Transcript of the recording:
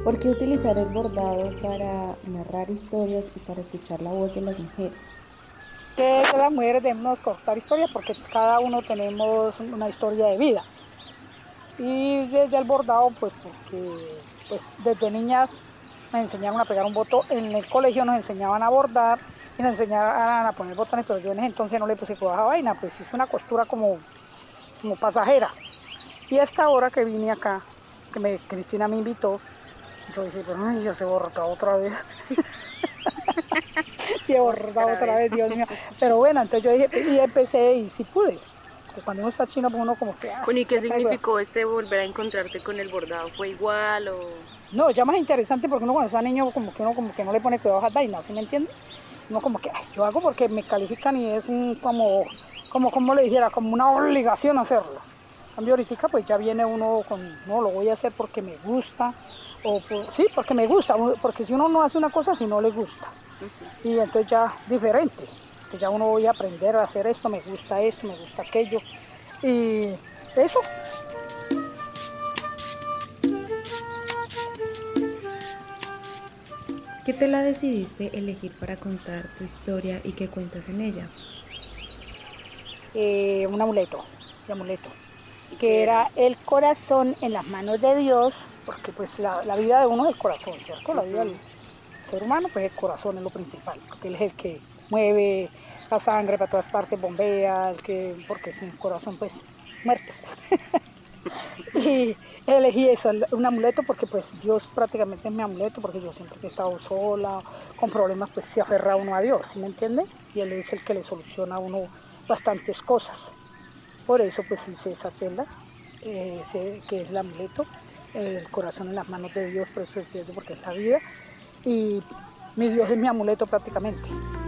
¿Por qué utilizar el bordado para narrar historias y para escuchar la voz de las mujeres? Que las mujeres debemos contar historias porque cada uno tenemos una historia de vida. Y desde el bordado, pues porque pues, desde niñas nos enseñaron a pegar un boto, en el colegio nos enseñaban a bordar y nos enseñaban a poner botones, pero yo en ese entonces no le puse cuidado a vaina, pues hice una costura como pasajera. Y hasta ahora que vine acá, Cristina me invitó, yo dije, pero ay, ya se borra otra vez. Y he bordado Otra otra vez. vez, Dios mío. Pero bueno, entonces yo dije, y empecé y sí pude. Porque cuando uno está chino, pues uno como que, Bueno, ¿y qué ya traigo. significó este volver a encontrarte con el bordado? ¿Fue igual o...? No, ya más interesante porque uno cuando está niño uno como que no le pone cuidado a esas vainas, ¿sí me entiende? Uno como que, ay, yo hago porque me califican y es como le dijera, como una obligación hacerlo. En cambio ahorita pues ya viene uno con, no, lo voy a hacer porque me gusta, sí, porque me gusta, porque si uno no hace una cosa si no le gusta. Y entonces ya diferente, que ya uno voy a aprender a hacer esto, me gusta aquello. Y eso. ¿Qué tela decidiste elegir para contar tu historia y qué cuentas en ella? Un amuleto, de amuleto, ¿Y que qué era? era el corazón en las manos de Dios, porque pues la vida de uno es el corazón, ¿cierto? La vida del ser humano, pues el corazón es lo principal, porque él es el que mueve la sangre para todas partes, bombea, porque sin corazón, pues, muertos. Y elegí eso, un amuleto, porque pues Dios prácticamente es mi amuleto, porque yo siempre que he estado sola, con problemas, pues se aferra uno a Dios, ¿sí me entiende? Y Él es el que le soluciona a uno bastantes cosas. Por eso pues hice esa tela, que es el amuleto, el corazón en las manos de Dios, por eso es cierto, porque es la vida. Y mi Dios es mi amuleto prácticamente.